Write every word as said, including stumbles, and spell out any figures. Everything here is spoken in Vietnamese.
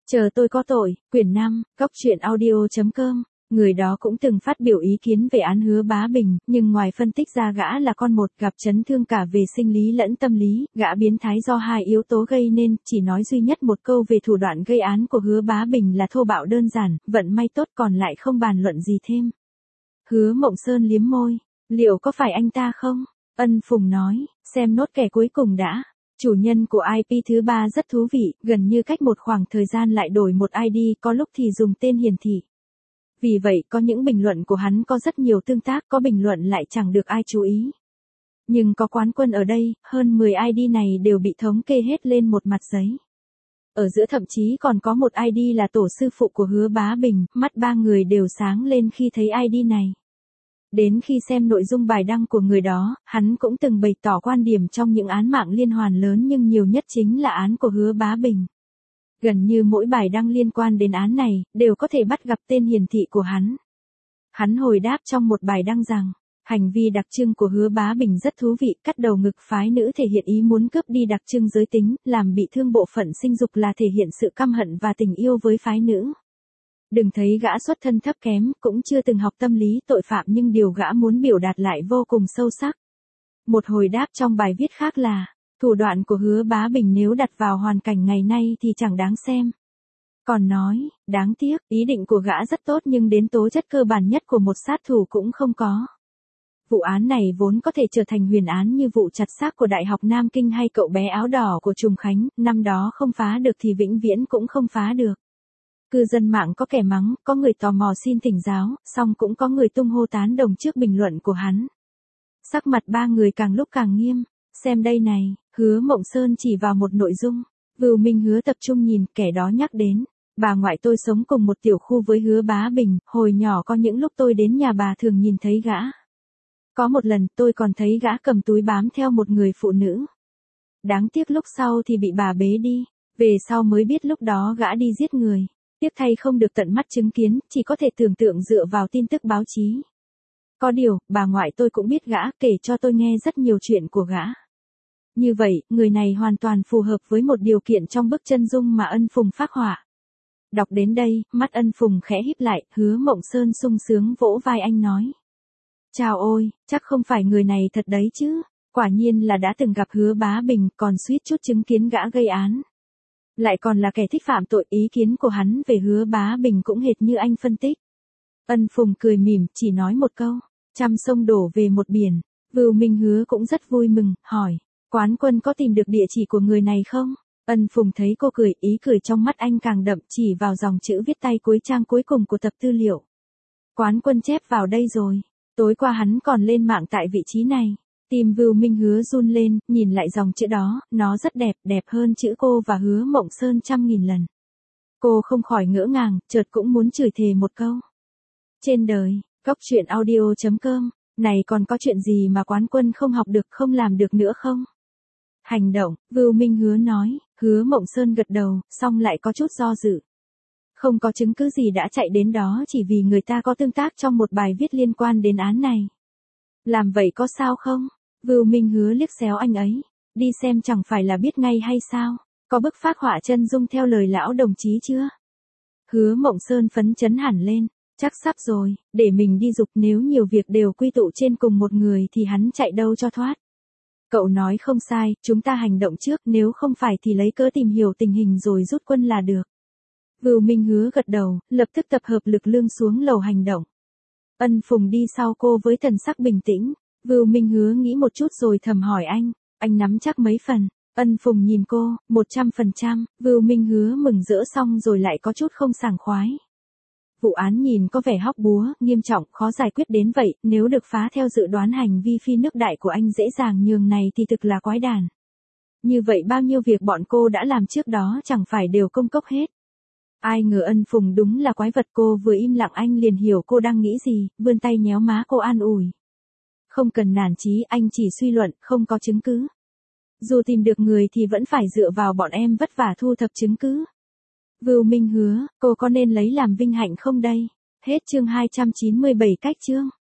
Chờ tôi có tội, quyển năm, góc truyện audio.com. Người đó cũng từng phát biểu ý kiến về án Hứa Bá Bình, nhưng ngoài phân tích ra gã là con một gặp chấn thương cả về sinh lý lẫn tâm lý, gã biến thái do hai yếu tố gây nên, chỉ nói duy nhất một câu về thủ đoạn gây án của Hứa Bá Bình là thô bạo đơn giản, vận may tốt còn lại không bàn luận gì thêm. Hứa Mộng Sơn liếm môi, liệu có phải anh ta không? Ân Phùng nói, xem nốt kẻ cuối cùng đã. Chủ nhân của i pê thứ ba rất thú vị, gần như cách một khoảng thời gian lại đổi một i đê, có lúc thì dùng tên hiển thị. Vì vậy, có những bình luận của hắn có rất nhiều tương tác, có bình luận lại chẳng được ai chú ý. Nhưng có quán quân ở đây, hơn mười i đê này đều bị thống kê hết lên một mặt giấy. Ở giữa thậm chí còn có một i đê là tổ sư phụ của Hứa Bá Bình, mắt ba người đều sáng lên khi thấy i đê này. Đến khi xem nội dung bài đăng của người đó, hắn cũng từng bày tỏ quan điểm trong những án mạng liên hoàn lớn nhưng nhiều nhất chính là án của Hứa Bá Bình. Gần như mỗi bài đăng liên quan đến án này, đều có thể bắt gặp tên hiển thị của hắn. Hắn hồi đáp trong một bài đăng rằng, hành vi đặc trưng của Hứa Bá Bình rất thú vị, cắt đầu ngực phái nữ thể hiện ý muốn cướp đi đặc trưng giới tính, làm bị thương bộ phận sinh dục là thể hiện sự căm hận và tình yêu với phái nữ. Đừng thấy gã xuất thân thấp kém, cũng chưa từng học tâm lý tội phạm nhưng điều gã muốn biểu đạt lại vô cùng sâu sắc. Một hồi đáp trong bài viết khác là, thủ đoạn của Hứa Bá Bình nếu đặt vào hoàn cảnh ngày nay thì chẳng đáng xem. Còn nói, đáng tiếc, ý định của gã rất tốt nhưng đến tố chất cơ bản nhất của một sát thủ cũng không có. Vụ án này vốn có thể trở thành huyền án như vụ chặt xác của Đại học Nam Kinh hay cậu bé áo đỏ của Trùng Khánh, năm đó không phá được thì vĩnh viễn cũng không phá được. Cư dân mạng có kẻ mắng, có người tò mò xin thỉnh giáo, song cũng có người tung hô tán đồng trước bình luận của hắn. Sắc mặt ba người càng lúc càng nghiêm, xem đây này, Hứa Mộng Sơn chỉ vào một nội dung, Vưu Minh Hứa tập trung nhìn, kẻ đó nhắc đến, bà ngoại tôi sống cùng một tiểu khu với Hứa Bá Bình, hồi nhỏ có những lúc tôi đến nhà bà thường nhìn thấy gã. Có một lần tôi còn thấy gã cầm túi bám theo một người phụ nữ. Đáng tiếc lúc sau thì bị bà bế đi, về sau mới biết lúc đó gã đi giết người. Tiếc thay không được tận mắt chứng kiến, chỉ có thể tưởng tượng dựa vào tin tức báo chí. Có điều, bà ngoại tôi cũng biết gã, kể cho tôi nghe rất nhiều chuyện của gã. Như vậy, người này hoàn toàn phù hợp với một điều kiện trong bức chân dung mà Ân Phùng phác họa. Đọc đến đây, mắt Ân Phùng khẽ híp lại, Hứa Mộng Sơn sung sướng vỗ vai anh nói. Chào ôi, chắc không phải người này thật đấy chứ, quả nhiên là đã từng gặp Hứa Bá Bình, còn suýt chút chứng kiến gã gây án. Lại còn là kẻ thích phạm tội, ý kiến của hắn về Hứa Bá Bình cũng hệt như anh phân tích. Ân Phùng cười mỉm, chỉ nói một câu, trăm sông đổ về một biển. Vưu Minh Hứa cũng rất vui mừng, hỏi, quán quân có tìm được địa chỉ của người này không? Ân Phùng thấy cô cười, ý cười trong mắt anh càng đậm, chỉ vào dòng chữ viết tay cuối trang cuối cùng của tập tư liệu. Quán quân chép vào đây rồi, tối qua hắn còn lên mạng tại vị trí này. Tim Vưu Minh Hứa run lên, nhìn lại dòng chữ đó, nó rất đẹp, đẹp hơn chữ cô và Hứa Mộng Sơn trăm nghìn lần. Cô không khỏi ngỡ ngàng, chợt cũng muốn chửi thề một câu. Trên đời, góc truyện audio.com, này còn có chuyện gì mà quán quân không học được, không làm được nữa không? Hành động, Vưu Minh Hứa nói, Hứa Mộng Sơn gật đầu, xong lại có chút do dự. Không có chứng cứ gì đã chạy đến đó chỉ vì người ta có tương tác trong một bài viết liên quan đến án này. Làm vậy có sao không? Vưu Minh Hứa liếc xéo anh ấy, đi xem chẳng phải là biết ngay hay sao, có bức phác họa chân dung theo lời lão đồng chí chưa? Hứa Mộng Sơn phấn chấn hẳn lên, chắc sắp rồi, để mình đi dục, nếu nhiều việc đều quy tụ trên cùng một người thì hắn chạy đâu cho thoát. Cậu nói không sai, chúng ta hành động trước, nếu không phải thì lấy cớ tìm hiểu tình hình rồi rút quân là được. Vưu Minh Hứa gật đầu, lập tức tập hợp lực lượng xuống lầu hành động. Ân Phùng đi sau cô với thần sắc bình tĩnh. Vưu Minh Hứa nghĩ một chút rồi thầm hỏi anh, anh nắm chắc mấy phần? Ân Phùng nhìn cô, một trăm phần trăm, Vưu Minh Hứa mừng rỡ xong rồi lại có chút không sảng khoái. Vụ án nhìn có vẻ hóc búa, nghiêm trọng, khó giải quyết đến vậy, nếu được phá theo dự đoán hành vi phi nước đại của anh dễ dàng nhường này thì thực là quái đản. Như vậy bao nhiêu việc bọn cô đã làm trước đó chẳng phải đều công cốc hết. Ai ngờ Ân Phùng đúng là quái vật, cô vừa im lặng anh liền hiểu cô đang nghĩ gì, vươn tay nhéo má cô an ủi. Không cần nản chí, anh chỉ suy luận, không có chứng cứ. Dù tìm được người thì vẫn phải dựa vào bọn em vất vả thu thập chứng cứ. Vưu Minh Hứa, cô có nên lấy làm vinh hạnh không đây? Hết chương hai trăm chín mươi bảy cách chương.